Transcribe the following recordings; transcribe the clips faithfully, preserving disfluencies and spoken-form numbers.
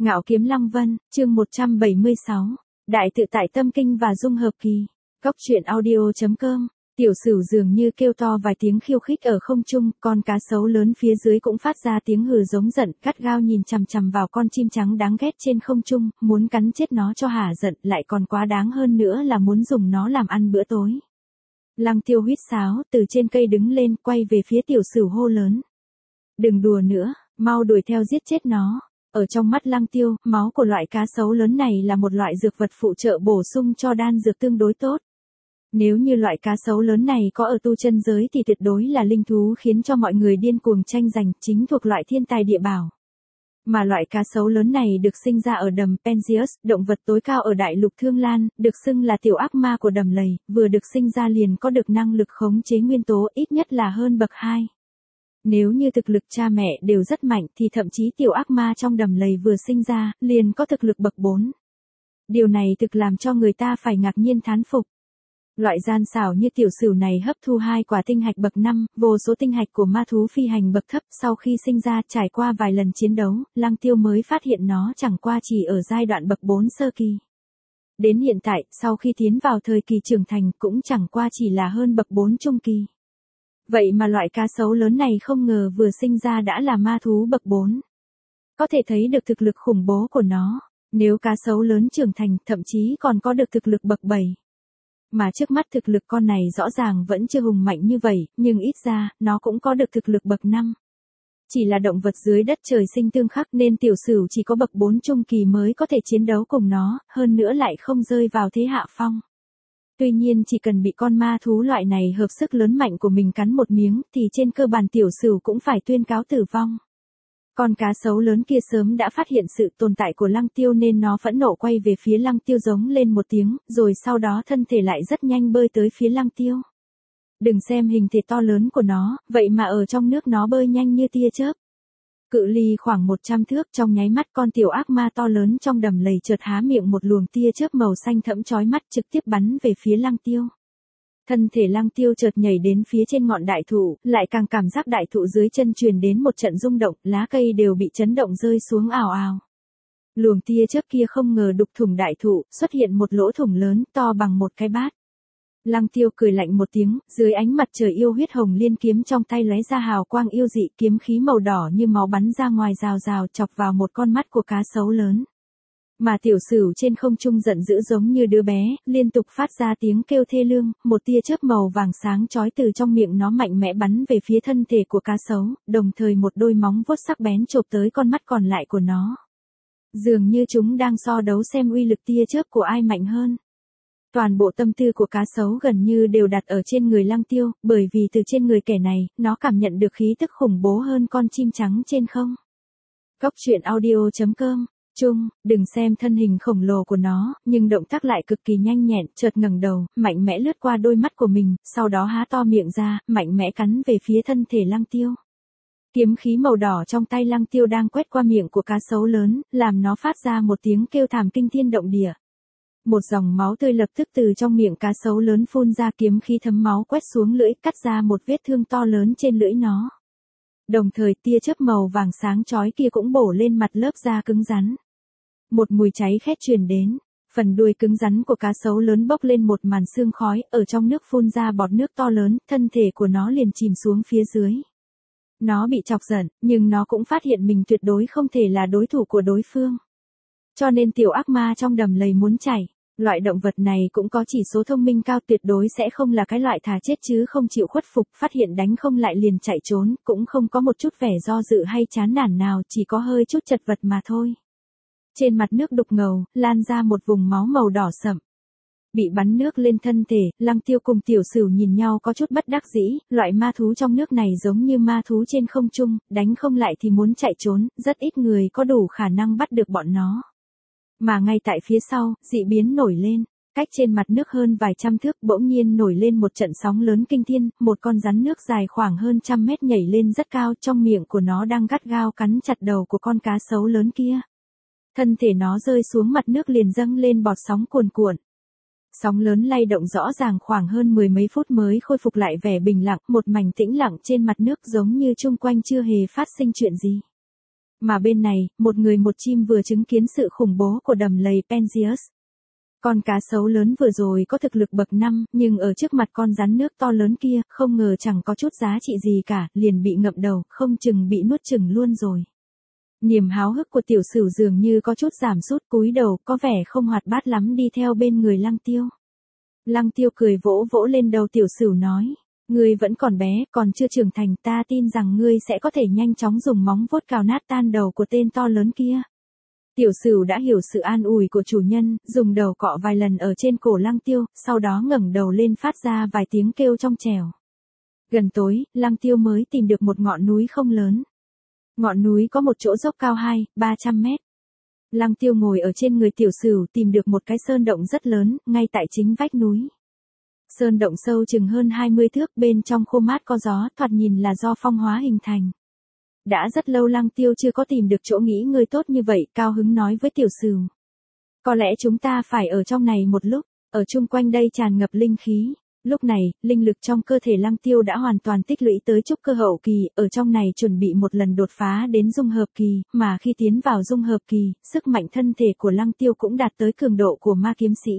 Ngạo Kiếm Lăng Vân, chương một trăm bảy mươi sáu. Đại tự tại tâm kinh và dung hợp kỳ. Góc truyện audio.com. Tiểu Sửu dường như kêu to vài tiếng khiêu khích ở không trung, con cá sấu lớn phía dưới cũng phát ra tiếng hừ giống giận, gắt gao nhìn chằm chằm vào con chim trắng đáng ghét trên không trung, muốn cắn chết nó cho hả giận, lại còn quá đáng hơn nữa là muốn dùng nó làm ăn bữa tối. Lăng Tiêu huýt sáo, từ trên cây đứng lên, quay về phía Tiểu Sửu hô lớn. Đừng đùa nữa, mau đuổi theo giết chết nó. Ở trong mắt Lăng Tiêu, máu của loại cá sấu lớn này là một loại dược vật phụ trợ bổ sung cho đan dược tương đối tốt. Nếu như loại cá sấu lớn này có ở tu chân giới thì tuyệt đối là linh thú khiến cho mọi người điên cuồng tranh giành, chính thuộc loại thiên tài địa bảo. Mà loại cá sấu lớn này được sinh ra ở đầm Penzius, động vật tối cao ở đại lục Thương Lan, được xưng là tiểu ác ma của đầm lầy, vừa được sinh ra liền có được năng lực khống chế nguyên tố ít nhất là hơn bậc hai. Nếu như thực lực cha mẹ đều rất mạnh thì thậm chí tiểu ác ma trong đầm lầy vừa sinh ra, liền có thực lực bậc bốn. Điều này thực làm cho người ta phải ngạc nhiên thán phục. Loại gian xảo như Tiểu Sửu này hấp thu hai quả tinh hạch bậc năm, vô số tinh hạch của ma thú phi hành bậc thấp, sau khi sinh ra trải qua vài lần chiến đấu, Lăng Tiêu mới phát hiện nó chẳng qua chỉ ở giai đoạn bậc bốn sơ kỳ. Đến hiện tại, sau khi tiến vào thời kỳ trưởng thành cũng chẳng qua chỉ là hơn bậc bốn trung kỳ. Vậy mà loại cá sấu lớn này không ngờ vừa sinh ra đã là ma thú bậc bốn. Có thể thấy được thực lực khủng bố của nó, nếu cá sấu lớn trưởng thành thậm chí còn có được thực lực bậc bảy. Mà trước mắt thực lực con này rõ ràng vẫn chưa hùng mạnh như vậy, nhưng ít ra, nó cũng có được thực lực bậc năm. Chỉ là động vật dưới đất trời sinh tương khắc nên Tiểu Sửu chỉ có bậc bốn trung kỳ mới có thể chiến đấu cùng nó, hơn nữa lại không rơi vào thế hạ phong. Tuy nhiên chỉ cần bị con ma thú loại này hợp sức lớn mạnh của mình cắn một miếng thì trên cơ bản Tiểu Sửu cũng phải tuyên cáo tử vong. Con cá sấu lớn kia sớm đã phát hiện sự tồn tại của Lăng Tiêu nên nó phẫn nộ quay về phía Lăng Tiêu giống lên một tiếng, rồi sau đó thân thể lại rất nhanh bơi tới phía Lăng Tiêu. Đừng xem hình thể to lớn của nó, vậy mà ở trong nước nó bơi nhanh như tia chớp. Cự ly khoảng một trăm thước, trong nháy mắt con tiểu ác ma to lớn trong đầm lầy chợt há miệng một luồng tia chớp màu xanh thẫm chói mắt trực tiếp bắn về phía Lăng Tiêu. Thân thể Lăng Tiêu chợt nhảy đến phía trên ngọn đại thụ, lại càng cảm giác đại thụ dưới chân truyền đến một trận rung động, lá cây đều bị chấn động rơi xuống ào ào. Luồng tia chớp kia không ngờ đục thủng đại thụ, xuất hiện một lỗ thủng lớn to bằng một cái bát. Lăng Tiêu cười lạnh một tiếng, dưới ánh mặt trời yêu huyết hồng liên kiếm trong tay lóe ra hào quang yêu dị, kiếm khí màu đỏ như máu bắn ra ngoài rào rào chọc vào một con mắt của cá sấu lớn. Mà Tiểu Sửu trên không trung giận dữ giống như đứa bé, liên tục phát ra tiếng kêu thê lương, một tia chớp màu vàng sáng chói từ trong miệng nó mạnh mẽ bắn về phía thân thể của cá sấu, đồng thời một đôi móng vuốt sắc bén chộp tới con mắt còn lại của nó. Dường như chúng đang so đấu xem uy lực tia chớp của ai mạnh hơn. Toàn bộ tâm tư của cá sấu gần như đều đặt ở trên người Lăng Tiêu, bởi vì từ trên người kẻ này, nó cảm nhận được khí tức khủng bố hơn con chim trắng trên không. Góc truyện audio.com. Chung, đừng xem thân hình khổng lồ của nó, nhưng động tác lại cực kỳ nhanh nhẹn, chợt ngẩng đầu, mạnh mẽ lướt qua đôi mắt của mình, sau đó há to miệng ra, mạnh mẽ cắn về phía thân thể Lăng Tiêu. Kiếm khí màu đỏ trong tay Lăng Tiêu đang quét qua miệng của cá sấu lớn, làm nó phát ra một tiếng kêu thảm kinh thiên động địa. Một dòng máu tươi lập tức từ trong miệng cá sấu lớn phun ra, kiếm khí thấm máu quét xuống lưỡi, cắt ra một vết thương to lớn trên lưỡi nó. Đồng thời tia chớp màu vàng sáng chói kia cũng bổ lên mặt lớp da cứng rắn. Một mùi cháy khét truyền đến, phần đuôi cứng rắn của cá sấu lớn bốc lên một màn sương khói, ở trong nước phun ra bọt nước to lớn, thân thể của nó liền chìm xuống phía dưới. Nó bị chọc giận, nhưng nó cũng phát hiện mình tuyệt đối không thể là đối thủ của đối phương. Cho nên tiểu ác ma trong đầm lầy muốn chạy. Loại động vật này cũng có chỉ số thông minh cao, tuyệt đối sẽ không là cái loại thà chết chứ không chịu khuất phục, phát hiện đánh không lại liền chạy trốn, cũng không có một chút vẻ do dự hay chán nản nào, chỉ có hơi chút chật vật mà thôi. Trên mặt nước đục ngầu, lan ra một vùng máu màu đỏ sậm. Bị bắn nước lên thân thể, Lăng Tiêu cùng Tiểu Sửu nhìn nhau có chút bất đắc dĩ, loại ma thú trong nước này giống như ma thú trên không trung, đánh không lại thì muốn chạy trốn, rất ít người có đủ khả năng bắt được bọn nó. Mà ngay tại phía sau, dị biến nổi lên, cách trên mặt nước hơn vài trăm thước bỗng nhiên nổi lên một trận sóng lớn kinh thiên, một con rắn nước dài khoảng hơn trăm mét nhảy lên rất cao, trong miệng của nó đang gắt gao cắn chặt đầu của con cá sấu lớn kia. Thân thể nó rơi xuống mặt nước liền dâng lên bọt sóng cuồn cuộn. Sóng lớn lay động rõ ràng khoảng hơn mười mấy phút mới khôi phục lại vẻ bình lặng, một mảnh tĩnh lặng trên mặt nước giống như chung quanh chưa hề phát sinh chuyện gì. Mà bên này, một người một chim vừa chứng kiến sự khủng bố của đầm lầy Penzias. Con cá sấu lớn vừa rồi có thực lực bậc năm, nhưng ở trước mặt con rắn nước to lớn kia, không ngờ chẳng có chút giá trị gì cả, liền bị ngậm đầu, không chừng bị nuốt chửng luôn rồi. Niềm háo hức của tiểu sửu dường như có chút giảm sút, cúi đầu, có vẻ không hoạt bát lắm đi theo bên người Lăng Tiêu. Lăng Tiêu cười vỗ vỗ lên đầu tiểu sửu nói, ngươi vẫn còn bé, còn chưa trưởng thành, ta tin rằng ngươi sẽ có thể nhanh chóng dùng móng vuốt cào nát tan đầu của tên to lớn kia. Tiểu sửu đã hiểu sự an ủi của chủ nhân, dùng đầu cọ vài lần ở trên cổ Lăng Tiêu, sau đó ngẩng đầu lên phát ra vài tiếng kêu trong trẻo. Gần tối, Lăng Tiêu mới tìm được một ngọn núi không lớn. Ngọn núi có một chỗ dốc cao hai, ba trăm mét. Lăng Tiêu ngồi ở trên người tiểu sửu tìm được một cái sơn động rất lớn, ngay tại chính vách núi. Sơn động sâu chừng hơn hai mươi thước, bên trong khô mát có gió, thoạt nhìn là do phong hóa hình thành. Đã rất lâu Lăng Tiêu chưa có tìm được chỗ nghỉ ngơi tốt như vậy, cao hứng nói với tiểu sửu. Có lẽ chúng ta phải ở trong này một lúc, ở chung quanh đây tràn ngập linh khí. Lúc này, linh lực trong cơ thể Lăng Tiêu đã hoàn toàn tích lũy tới trúc cơ hậu kỳ, ở trong này chuẩn bị một lần đột phá đến dung hợp kỳ, mà khi tiến vào dung hợp kỳ, sức mạnh thân thể của Lăng Tiêu cũng đạt tới cường độ của ma kiếm sĩ.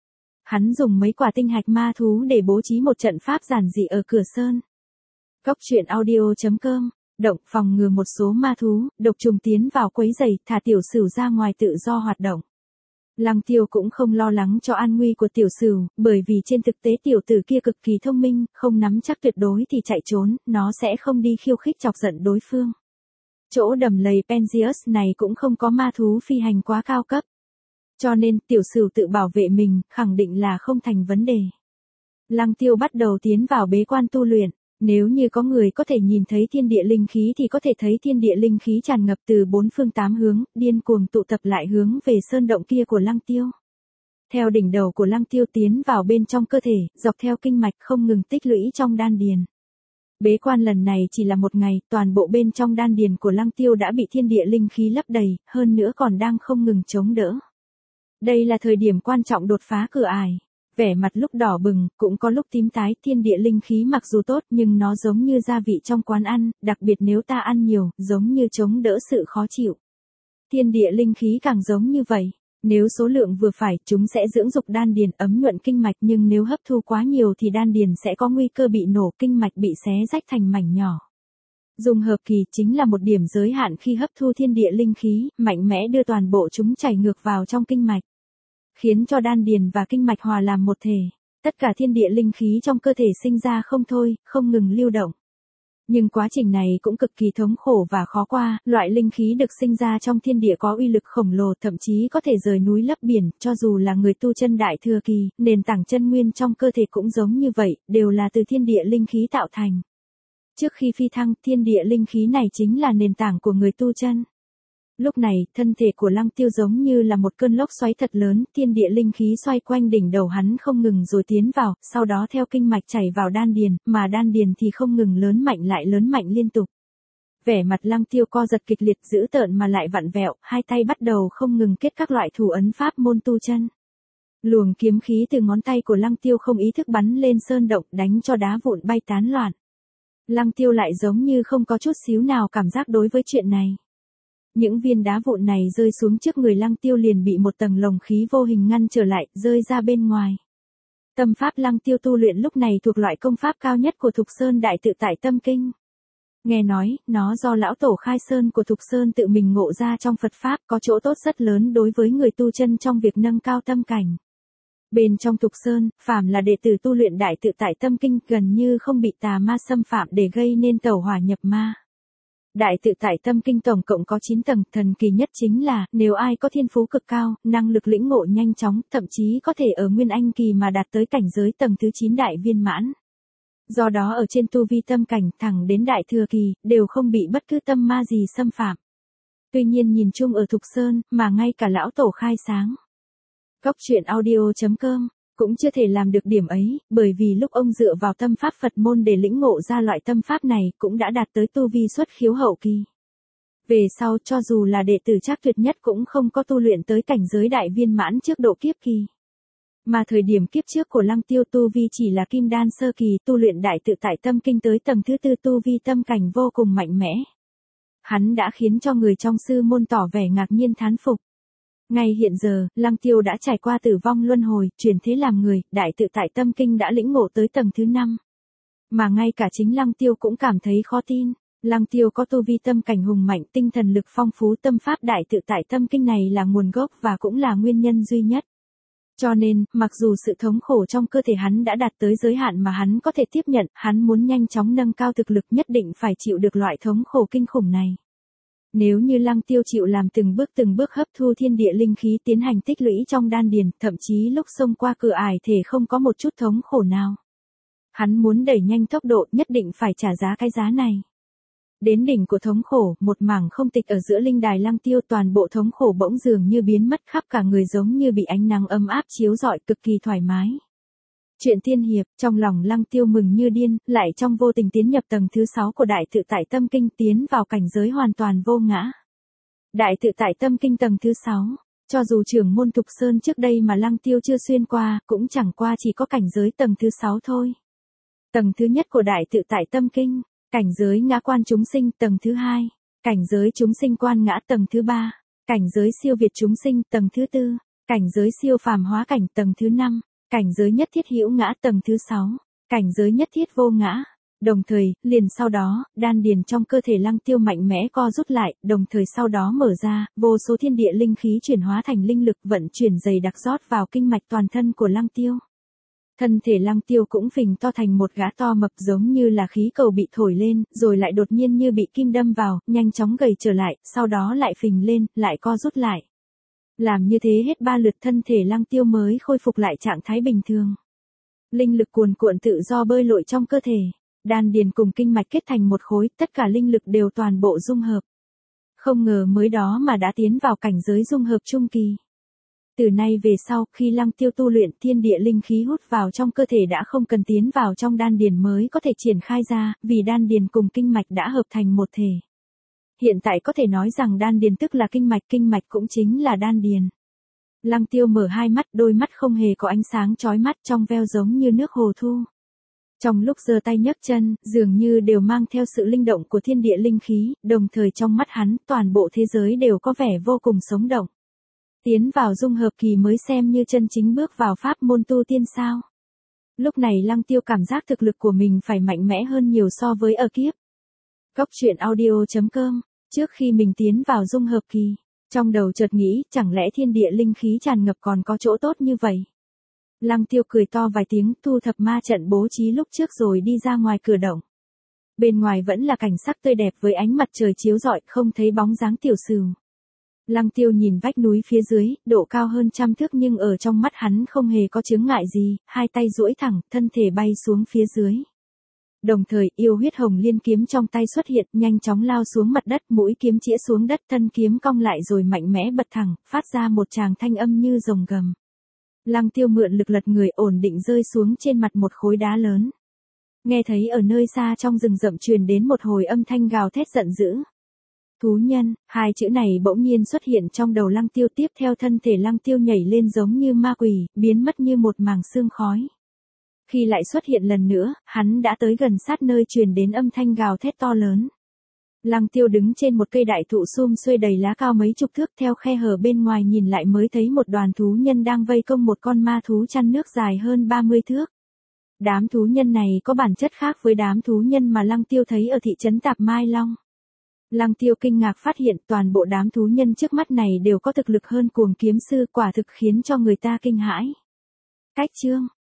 Hắn dùng mấy quả tinh hạch ma thú để bố trí một trận pháp giản dị ở cửa sơn. Cốc truyện audio chấm com, động phòng ngừa một số ma thú, độc trùng tiến vào quấy rầy, thả tiểu sửu ra ngoài tự do hoạt động. Lăng Tiêu cũng không lo lắng cho an nguy của tiểu sửu, bởi vì trên thực tế tiểu tử kia cực kỳ thông minh, không nắm chắc tuyệt đối thì chạy trốn, nó sẽ không đi khiêu khích chọc giận đối phương. Chỗ đầm lầy Penzias này cũng không có ma thú phi hành quá cao cấp. Cho nên tiểu sửu tự bảo vệ mình, khẳng định là không thành vấn đề. Lăng Tiêu bắt đầu tiến vào bế quan tu luyện. Nếu như có người có thể nhìn thấy thiên địa linh khí thì có thể thấy thiên địa linh khí tràn ngập từ bốn phương tám hướng, điên cuồng tụ tập lại hướng về sơn động kia của Lăng Tiêu. Theo đỉnh đầu của Lăng Tiêu tiến vào bên trong cơ thể, dọc theo kinh mạch không ngừng tích lũy trong đan điền. Bế quan lần này chỉ là một ngày, toàn bộ bên trong đan điền của Lăng Tiêu đã bị thiên địa linh khí lấp đầy, hơn nữa còn đang không ngừng chống đỡ. Đây là thời điểm quan trọng đột phá cửa ải. Vẻ mặt lúc đỏ bừng, cũng có lúc tím tái, thiên địa linh khí mặc dù tốt nhưng nó giống như gia vị trong quán ăn, đặc biệt nếu ta ăn nhiều, giống như chống đỡ sự khó chịu. Thiên địa linh khí càng giống như vậy, nếu số lượng vừa phải, chúng sẽ dưỡng dục đan điền ấm nhuận kinh mạch, nhưng nếu hấp thu quá nhiều thì đan điền sẽ có nguy cơ bị nổ, kinh mạch bị xé rách thành mảnh nhỏ. Dung hợp kỳ chính là một điểm giới hạn khi hấp thu thiên địa linh khí, mạnh mẽ đưa toàn bộ chúng chảy ngược vào trong kinh mạch, khiến cho đan điền và kinh mạch hòa làm một thể. Tất cả thiên địa linh khí trong cơ thể sinh ra không thôi, không ngừng lưu động. Nhưng quá trình này cũng cực kỳ thống khổ và khó qua, loại linh khí được sinh ra trong thiên địa có uy lực khổng lồ, thậm chí có thể rời núi lấp biển, cho dù là người tu chân đại thừa kỳ, nền tảng chân nguyên trong cơ thể cũng giống như vậy, đều là từ thiên địa linh khí tạo thành. Trước khi phi thăng, thiên địa linh khí này chính là nền tảng của người tu chân. Lúc này, thân thể của Lăng Tiêu giống như là một cơn lốc xoáy thật lớn, thiên địa linh khí xoay quanh đỉnh đầu hắn không ngừng rồi tiến vào, sau đó theo kinh mạch chảy vào đan điền, mà đan điền thì không ngừng lớn mạnh lại lớn mạnh liên tục. Vẻ mặt Lăng Tiêu co giật kịch liệt, dữ tợn mà lại vặn vẹo, hai tay bắt đầu không ngừng kết các loại thủ ấn pháp môn tu chân. Luồng kiếm khí từ ngón tay của Lăng Tiêu không ý thức bắn lên sơn động, đánh cho đá vụn bay tán loạn. Lăng Tiêu lại giống như không có chút xíu nào cảm giác đối với chuyện này. Những viên đá vụn này rơi xuống trước người Lăng Tiêu liền bị một tầng lồng khí vô hình ngăn trở lại, rơi ra bên ngoài. Tâm pháp Lăng Tiêu tu luyện lúc này thuộc loại công pháp cao nhất của Thục Sơn Đại Tự Tại Tâm Kinh. Nghe nói, nó do lão tổ Khai Sơn của Thục Sơn tự mình ngộ ra trong Phật Pháp, có chỗ tốt rất lớn đối với người tu chân trong việc nâng cao tâm cảnh. Bên trong Thục Sơn, phàm là đệ tử tu luyện Đại Tự Tại Tâm Kinh gần như không bị tà ma xâm phạm để gây nên tẩu hỏa nhập ma. Đại Tự Tại Tâm Kinh tổng cộng có chín tầng, thần kỳ nhất chính là, nếu ai có thiên phú cực cao, năng lực lĩnh ngộ nhanh chóng, thậm chí có thể ở Nguyên Anh kỳ mà đạt tới cảnh giới tầng thứ chín đại viên mãn. Do đó ở trên tu vi tâm cảnh thẳng đến đại thừa kỳ, đều không bị bất cứ tâm ma gì xâm phạm. Tuy nhiên nhìn chung ở Thục Sơn, mà ngay cả lão tổ Khai Sáng. Cốc truyện audio chấm com cũng chưa thể làm được điểm ấy, bởi vì lúc ông dựa vào tâm pháp Phật môn để lĩnh ngộ ra loại tâm pháp này cũng đã đạt tới tu vi xuất khiếu hậu kỳ. Về sau cho dù là đệ tử Trác Tuyệt nhất cũng không có tu luyện tới cảnh giới đại viên mãn trước độ kiếp kỳ. Mà thời điểm kiếp trước của Lăng Tiêu tu vi chỉ là kim đan sơ kỳ, tu luyện Đại Tự Tại Tâm Kinh tới tầng thứ tư tu vi tâm cảnh vô cùng mạnh mẽ. Hắn đã khiến cho người trong sư môn tỏ vẻ ngạc nhiên thán phục. Ngay hiện giờ, Lăng Tiêu đã trải qua tử vong luân hồi, chuyển thế làm người, đại tự tại tâm kinh đã lĩnh ngộ tới tầng thứ năm. Mà ngay cả chính Lăng Tiêu cũng cảm thấy khó tin. Lăng Tiêu có tu vi tâm cảnh hùng mạnh, tinh thần lực phong phú, tâm pháp đại tự tại tâm kinh này là nguồn gốc và cũng là nguyên nhân duy nhất. Cho nên, mặc dù sự thống khổ trong cơ thể hắn đã đạt tới giới hạn mà hắn có thể tiếp nhận, hắn muốn nhanh chóng nâng cao thực lực nhất định phải chịu được loại thống khổ kinh khủng này. Nếu như Lăng Tiêu chịu làm từng bước từng bước hấp thu thiên địa linh khí tiến hành tích lũy trong đan điền, thậm chí lúc xông qua cửa ải thể không có một chút thống khổ nào. Hắn muốn đẩy nhanh tốc độ nhất định phải trả giá cái giá này. Đến đỉnh của thống khổ, một mảng không tịch ở giữa linh đài Lăng Tiêu, toàn bộ thống khổ bỗng dường như biến mất, khắp cả người giống như bị ánh nắng ấm áp chiếu rọi, cực kỳ thoải mái. Chuyện tiên hiệp, trong lòng Lăng Tiêu mừng như điên, lại trong vô tình tiến nhập tầng thứ sáu của đại tự tại tâm kinh, tiến vào cảnh giới hoàn toàn vô ngã. Đại tự tại tâm kinh tầng thứ sáu, cho dù trưởng môn Thục Sơn trước đây mà Lăng Tiêu chưa xuyên qua, cũng chẳng qua chỉ có cảnh giới tầng thứ sáu thôi. Tầng thứ nhất của đại tự tại tâm kinh, cảnh giới ngã quan chúng sinh tầng thứ hai, cảnh giới chúng sinh quan ngã tầng thứ ba, cảnh giới siêu việt chúng sinh tầng thứ tư, cảnh giới siêu phàm hóa cảnh tầng thứ năm, cảnh giới nhất thiết hữu ngã tầng thứ sáu, cảnh giới nhất thiết vô ngã. Đồng thời, liền sau đó, đan điền trong cơ thể Lăng Tiêu mạnh mẽ co rút lại, đồng thời sau đó mở ra, vô số thiên địa linh khí chuyển hóa thành linh lực vận chuyển dày đặc rót vào kinh mạch toàn thân của Lăng Tiêu. Thân thể Lăng Tiêu cũng phình to thành một gã to mập, giống như là khí cầu bị thổi lên, rồi lại đột nhiên như bị kim đâm vào, nhanh chóng gầy trở lại, sau đó lại phình lên, lại co rút lại. Làm như thế hết ba lượt, thân thể Lăng Tiêu mới khôi phục lại trạng thái bình thường. Linh lực cuồn cuộn tự do bơi lội trong cơ thể, đan điền cùng kinh mạch kết thành một khối, tất cả linh lực đều toàn bộ dung hợp. Không ngờ mới đó mà đã tiến vào cảnh giới dung hợp trung kỳ. Từ nay về sau, khi Lăng Tiêu tu luyện, thiên địa linh khí hút vào trong cơ thể đã không cần tiến vào trong đan điền mới có thể triển khai ra, vì đan điền cùng kinh mạch đã hợp thành một thể. Hiện tại có thể nói rằng đan điền tức là kinh mạch, kinh mạch cũng chính là đan điền. Lăng Tiêu mở hai mắt, đôi mắt không hề có ánh sáng chói mắt, trong veo giống như nước hồ thu. Trong lúc giơ tay nhấc chân, dường như đều mang theo sự linh động của thiên địa linh khí, đồng thời trong mắt hắn, toàn bộ thế giới đều có vẻ vô cùng sống động. Tiến vào dung hợp kỳ mới xem như chân chính bước vào pháp môn tu tiên sao. Lúc này Lăng Tiêu cảm giác thực lực của mình phải mạnh mẽ hơn nhiều so với ở kiếp. Cốc truyện audio chấm com, trước khi mình tiến vào dung hợp kỳ, trong đầu chợt nghĩ, chẳng lẽ thiên địa linh khí tràn ngập còn có chỗ tốt như vậy. Lăng Tiêu cười to vài tiếng, thu thập ma trận bố trí lúc trước rồi đi ra ngoài cửa động. Bên ngoài vẫn là cảnh sắc tươi đẹp với ánh mặt trời chiếu rọi, không thấy bóng dáng tiểu sửu. Lăng Tiêu nhìn vách núi phía dưới, độ cao hơn trăm thước nhưng ở trong mắt hắn không hề có chướng ngại gì, hai tay duỗi thẳng, thân thể bay xuống phía dưới. Đồng thời, yêu huyết hồng liên kiếm trong tay xuất hiện, nhanh chóng lao xuống mặt đất, mũi kiếm chĩa xuống đất, thân kiếm cong lại rồi mạnh mẽ bật thẳng, phát ra một tràng thanh âm như rồng gầm. Lăng Tiêu mượn lực lật người, ổn định rơi xuống trên mặt một khối đá lớn. Nghe thấy ở nơi xa trong rừng rậm truyền đến một hồi âm thanh gào thét giận dữ. Thú nhân, hai chữ này bỗng nhiên xuất hiện trong đầu Lăng Tiêu, tiếp theo thân thể Lăng Tiêu nhảy lên giống như ma quỷ, biến mất như một màng sương khói. Khi lại xuất hiện lần nữa, hắn đã tới gần sát nơi truyền đến âm thanh gào thét to lớn. Lăng Tiêu đứng trên một cây đại thụ sum xuê đầy lá cao mấy chục thước, theo khe hở bên ngoài nhìn lại mới thấy một đoàn thú nhân đang vây công một con ma thú chăn nước dài hơn ba mươi thước. Đám thú nhân này có bản chất khác với đám thú nhân mà Lăng Tiêu thấy ở thị trấn Tạp Mai Long. Lăng Tiêu kinh ngạc phát hiện toàn bộ đám thú nhân trước mắt này đều có thực lực hơn Cuồng Kiếm Sư, quả thực khiến cho người ta kinh hãi. Cách chương